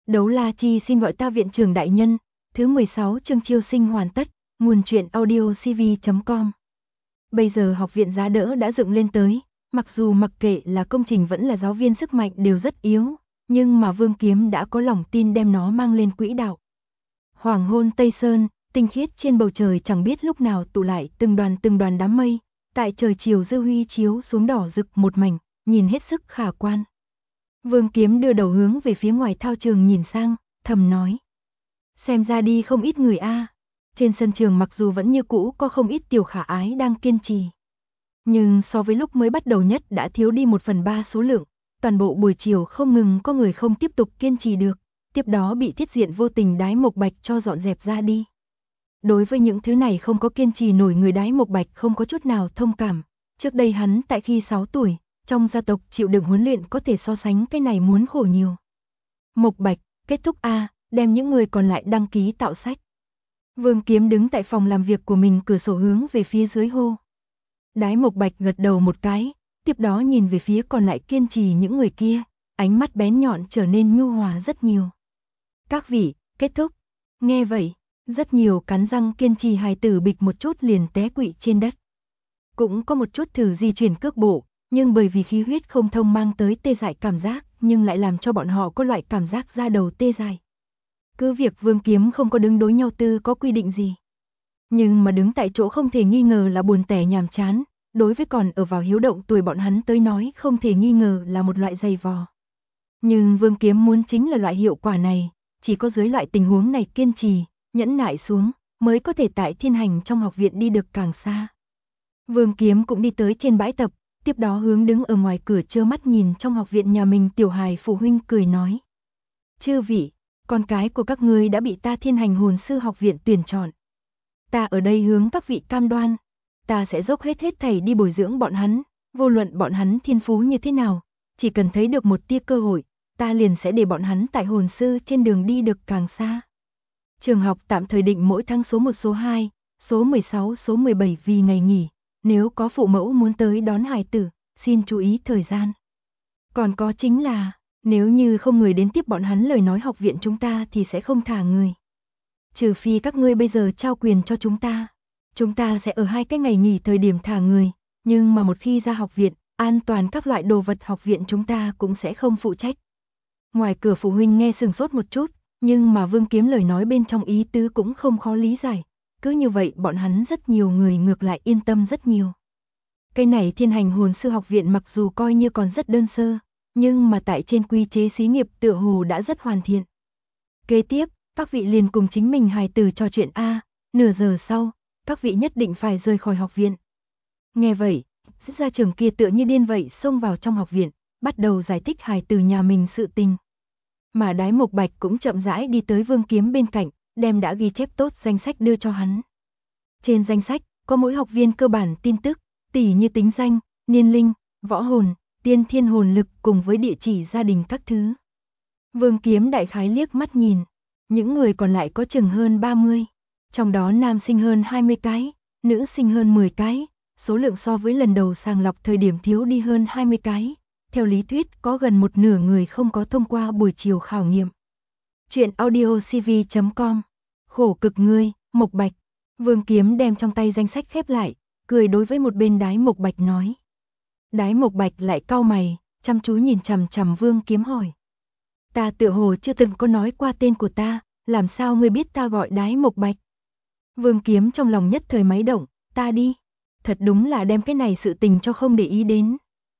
Đấu La Chi xin gọi ta viện trưởng đại nhân. Thứ 16 chương chiêu sinh hoàn tất. Nguồn truyện audio cv.com. Bây giờ học viện giá đỡ đã dựng lên tới, mặc dù mặc kệ là công trình vẫn là giáo viên sức mạnh đều rất yếu, nhưng mà Vương Kiếm đã có lòng tin đem nó mang lên quỹ đạo. Hoàng hôn Tây Sơn, tinh khiết trên bầu trời chẳng biết lúc nào tụ lại từng đoàn đám mây, tại trời chiều dư huy chiếu xuống đỏ rực một mảnh, nhìn hết sức khả quan. Vương Kiếm đưa đầu hướng về phía ngoài thao trường nhìn sang, thầm nói. Xem ra đi không ít người a. Trên sân trường mặc dù vẫn như cũ có không ít tiểu khả ái đang kiên trì. Nhưng so với lúc mới bắt đầu nhất đã thiếu đi 1/3 số lượng, toàn bộ buổi chiều không ngừng có người không tiếp tục kiên trì được, tiếp đó bị Thiết Diện vô tình Đái Mộc Bạch cho dọn dẹp ra đi. Đối với những thứ này không có kiên trì nổi người Đái Mộc Bạch không có chút nào thông cảm, trước đây hắn tại khi 6 tuổi, trong gia tộc chịu đựng huấn luyện có thể so sánh cái này muốn khổ nhiều. Mộc Bạch, kết thúc a, đem những người còn lại đăng ký tạo sách. Vương Kiếm đứng tại phòng làm việc của mình cửa sổ hướng về phía dưới hô. Đái Mộc Bạch gật đầu một cái, tiếp đó nhìn về phía còn lại kiên trì những người kia, ánh mắt bén nhọn trở nên nhu hòa rất nhiều. Các vị, kết thúc. Nghe vậy, rất nhiều cắn răng kiên trì hài tử bịch một chút liền té quỵ trên đất. Cũng có một chút thử di chuyển cước bộ, nhưng bởi vì khí huyết không thông mang tới tê dại cảm giác, nhưng lại làm cho bọn họ có loại cảm giác da đầu tê dại. Cứ việc Vương Kiếm không có đứng đối nhau tư có quy định gì. Nhưng mà đứng tại chỗ không thể nghi ngờ là buồn tẻ nhàm chán, đối với còn ở vào hiếu động tuổi bọn hắn tới nói không thể nghi ngờ là một loại dày vò. Nhưng Vương Kiếm muốn chính là loại hiệu quả này, chỉ có dưới loại tình huống này kiên trì, nhẫn nại xuống, mới có thể tại thiên hành trong học viện đi được càng xa. Vương Kiếm cũng đi tới trên bãi tập, tiếp đó hướng đứng ở ngoài cửa trơ mắt nhìn trong học viện nhà mình tiểu hài phụ huynh cười nói. Chư vị, con cái của các ngươi đã bị ta thiên hành hồn sư học viện tuyển chọn. Ta ở đây hướng các vị cam đoan, ta sẽ dốc hết thảy đi bồi dưỡng bọn hắn, vô luận bọn hắn thiên phú như thế nào, chỉ cần thấy được một tia cơ hội, ta liền sẽ để bọn hắn tại hồn sư trên đường đi được càng xa. Trường học tạm thời định mỗi tháng số 1 số 2, số 16 số 17 vì ngày nghỉ, nếu có phụ mẫu muốn tới đón hài tử, xin chú ý thời gian. Còn có chính là, nếu như không người đến tiếp bọn hắn lời nói học viện chúng ta thì sẽ không thả người. Trừ phi các ngươi bây giờ trao quyền cho chúng ta sẽ ở 2 cái ngày nghỉ thời điểm thả người, nhưng mà một khi ra học viện, an toàn các loại đồ vật học viện chúng ta cũng sẽ không phụ trách. Ngoài cửa phụ huynh nghe sừng sốt một chút, nhưng mà Vương Kiếm lời nói bên trong ý tứ cũng không khó lý giải, cứ như vậy bọn hắn rất nhiều người ngược lại yên tâm rất nhiều. Cái này thiên hành hồn sư học viện mặc dù coi như còn rất đơn sơ, nhưng mà tại trên quy chế xí nghiệp tựa hồ đã rất hoàn thiện. Kế tiếp, các vị liền cùng chính mình hài tử trò chuyện a, nửa giờ sau, các vị nhất định phải rời khỏi học viện. Nghe vậy, gia trưởng kia tựa như điên vậy xông vào trong học viện, bắt đầu giải thích hài tử nhà mình sự tình. Mà Đái Mộc Bạch cũng chậm rãi đi tới Vương Kiếm bên cạnh, đem đã ghi chép tốt danh sách đưa cho hắn. Trên danh sách, có mỗi học viên cơ bản tin tức, tỉ như tính danh, niên linh, võ hồn, tiên thiên hồn lực cùng với địa chỉ gia đình các thứ. Vương Kiếm đại khái liếc mắt nhìn, những người còn lại có chừng hơn 30, trong đó nam sinh hơn 20 cái, nữ sinh hơn 10 cái, số lượng so với lần đầu sàng lọc thời điểm thiếu đi hơn 20 cái. Theo lý thuyết có gần một nửa người không có thông qua buổi chiều khảo nghiệm. Chuyện audio cv.com. Khổ cực ngươi, Mộc Bạch. Vương Kiếm đem trong tay danh sách khép lại, cười đối với một bên Đái Mộc Bạch nói. Đái Mộc Bạch lại cau mày, chăm chú nhìn chằm chằm Vương Kiếm hỏi. Ta tựa hồ chưa từng có nói qua tên của ta, làm sao ngươi biết ta gọi Đái Mộc Bạch? Vương Kiếm trong lòng nhất thời máy động, ta đi. Thật đúng là đem cái này sự tình cho không để ý đến.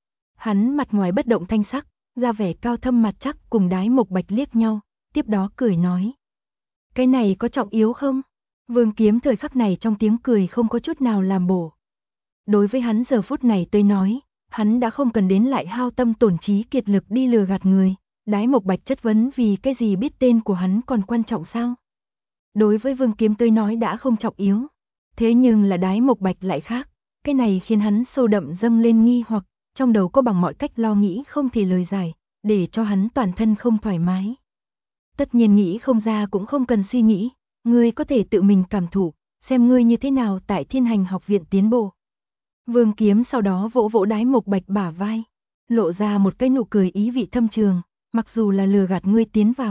Hắn mặt ngoài bất động thanh sắc, ra vẻ cao thâm mặt chắc cùng Đái Mộc Bạch liếc nhau, tiếp đó cười nói. Cái này có trọng yếu không? Vương Kiếm thời khắc này trong tiếng cười không có chút nào làm bổ. Đối với hắn giờ phút này tôi nói, hắn đã không cần đến lại hao tâm tổn trí kiệt lực đi lừa gạt người. Đái Mộc Bạch chất vấn vì cái gì biết tên của hắn còn quan trọng sao? Đối với Vương Kiếm tôi nói đã không trọng yếu. Thế nhưng là Đái Mộc Bạch lại khác, cái này khiến hắn sâu đậm dâng lên nghi hoặc. Trong đầu có bằng mọi cách lo nghĩ không thể lời giải, để cho hắn toàn thân không thoải mái. Tất nhiên nghĩ không ra cũng không cần suy nghĩ, ngươi có thể tự mình cảm thụ, xem ngươi như thế nào tại thiên hành học viện tiến bộ. Vương Kiếm sau đó vỗ vỗ Đái Mộc Bạch bả vai, lộ ra một cái nụ cười ý vị thâm trường, mặc dù là lừa gạt ngươi tiến vào,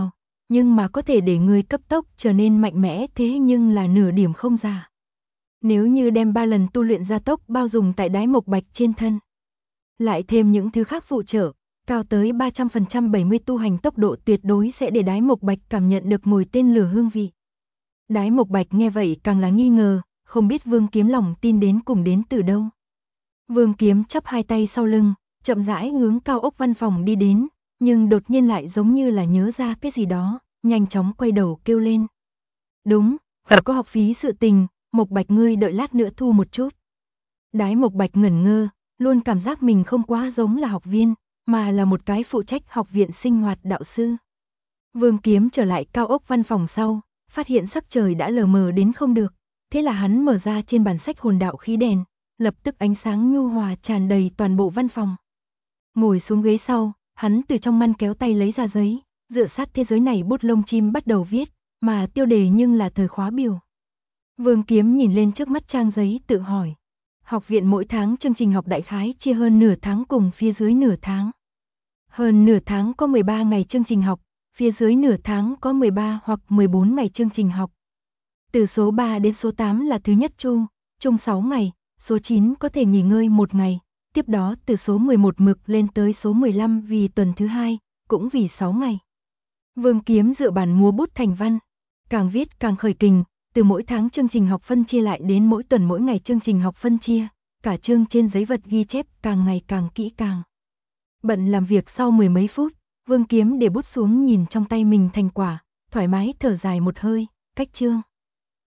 nhưng mà có thể để người cấp tốc trở nên mạnh mẽ, thế nhưng là nửa điểm không giả. Nếu như đem 3 lần tu luyện gia tốc bao dùng tại đái mộc bạch trên thân, lại thêm những thứ khác phụ trợ, cao tới 300% 70 tu hành tốc độ tuyệt đối sẽ để đái mộc bạch cảm nhận được mùi tên lửa hương vị. Đái mộc bạch nghe vậy càng là nghi ngờ, không biết Vương Kiếm lòng tin đến cùng đến từ đâu. Vương Kiếm chắp hai tay sau lưng, chậm rãi hướng cao ốc văn phòng đi đến, nhưng đột nhiên lại giống như là nhớ ra cái gì đó, nhanh chóng quay đầu kêu lên. Đúng, có học phí sự tình, Mộc Bạch ngươi đợi lát nữa thu một chút. Đái Mộc Bạch ngẩn ngơ, luôn cảm giác mình không quá giống là học viên, mà là một cái phụ trách học viện sinh hoạt đạo sư. Vương Kiếm trở lại cao ốc văn phòng sau, phát hiện sắc trời đã lờ mờ đến không được, thế là hắn mở ra trên bản sách hồn đạo khí đèn, lập tức ánh sáng nhu hòa tràn đầy toàn bộ văn phòng. Ngồi xuống ghế sau, hắn từ trong ngăn kéo tay lấy ra giấy, dựa sát thế giới này bút lông chim bắt đầu viết, mà tiêu đề nhưng là thời khóa biểu. Vương Kiếm nhìn lên trước mắt trang giấy tự hỏi. Học viện mỗi tháng chương trình học đại khái chia hơn nửa tháng cùng phía dưới nửa tháng. Hơn nửa tháng có 13 ngày chương trình học, phía dưới nửa tháng có 13 hoặc 14 ngày chương trình học. Từ số 3 đến số 8 là thứ nhất chung 6 ngày, số 9 có thể nghỉ ngơi 1 ngày, tiếp đó từ số 11 mực lên tới số 15 vì tuần thứ 2, cũng vì 6 ngày. Vương Kiếm dựa bản múa bút thành văn, càng viết càng khởi kình, từ mỗi tháng chương trình học phân chia lại đến mỗi tuần mỗi ngày chương trình học phân chia, cả chương trên giấy vật ghi chép càng ngày càng kỹ càng. Bận làm việc sau 10 mấy phút, Vương Kiếm để bút xuống nhìn trong tay mình thành quả, thoải mái thở dài một hơi, cách chương.